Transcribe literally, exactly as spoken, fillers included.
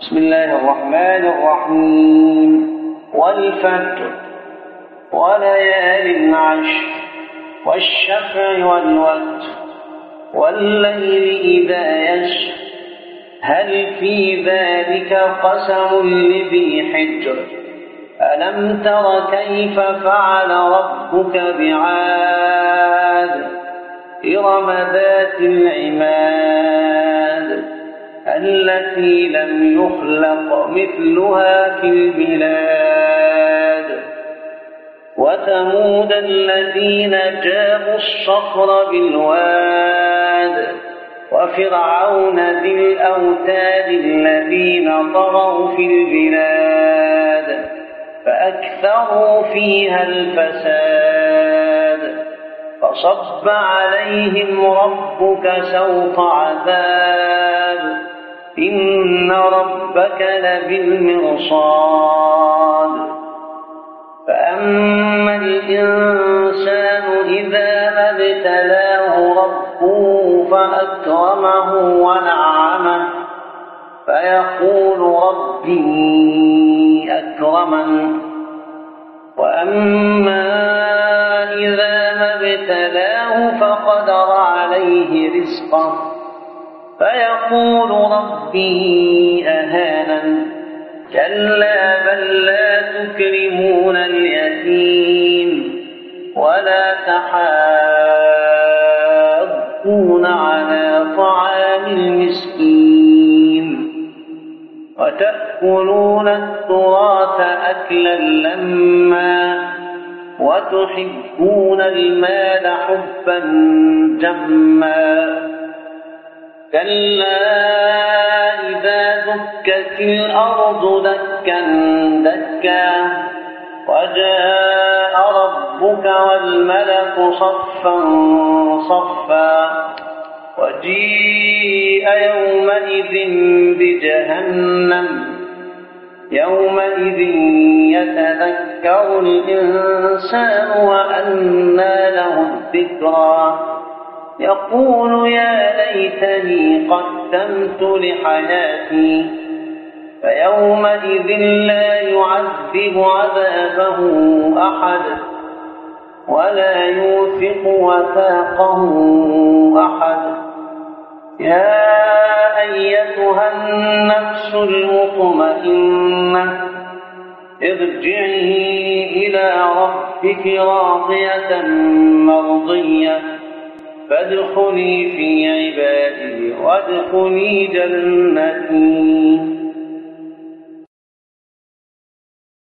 بسم الله الرحمن الرحيم والفجر وليال عشر والشفع والوتر والليل إذا يسر هل في ذلك قسم لذي حجر ألم تر كيف فعل ربك بعاد إرم ذات العماد التي لم يخلق مثلها في البلاد وثمود الذين جابوا الصخر بالواد وفرعون ذي الأوتاد الذين طغوا في البلاد فأكثروا فيها الفساد فصب عليهم ربك سوط عذاب إن ربك لبالمرصاد فأما الإنسان إذا ما ابتلاه ربه فأكرمه ونعمه فيقول ربي أكرمن وأما إذا ما ابتلاه فقدر عليه رزقه فيقول ربي أهانن كلا بل لا تكرمون اليتيم ولا تحاضون على طعام المسكين وتأكلون التراث أكلا لما وتحبون المال حبا جما كلا إذا دكت الأرض دكا دكا وجاء ربك والملك صفا صفا وجيء يومئذ بجهنم يومئذ يتذكر الإنسان وأنى له الذكرى يقول يا ليتني قدمت لحياتي فيومئذ لا يعذب عذابه أحد ولا يوثق وثاقه أحد يا أيتها النفس المطمئنة ارجعي إلى ربك راضية مرضية فادخلي في عبادي وادخلي جنتي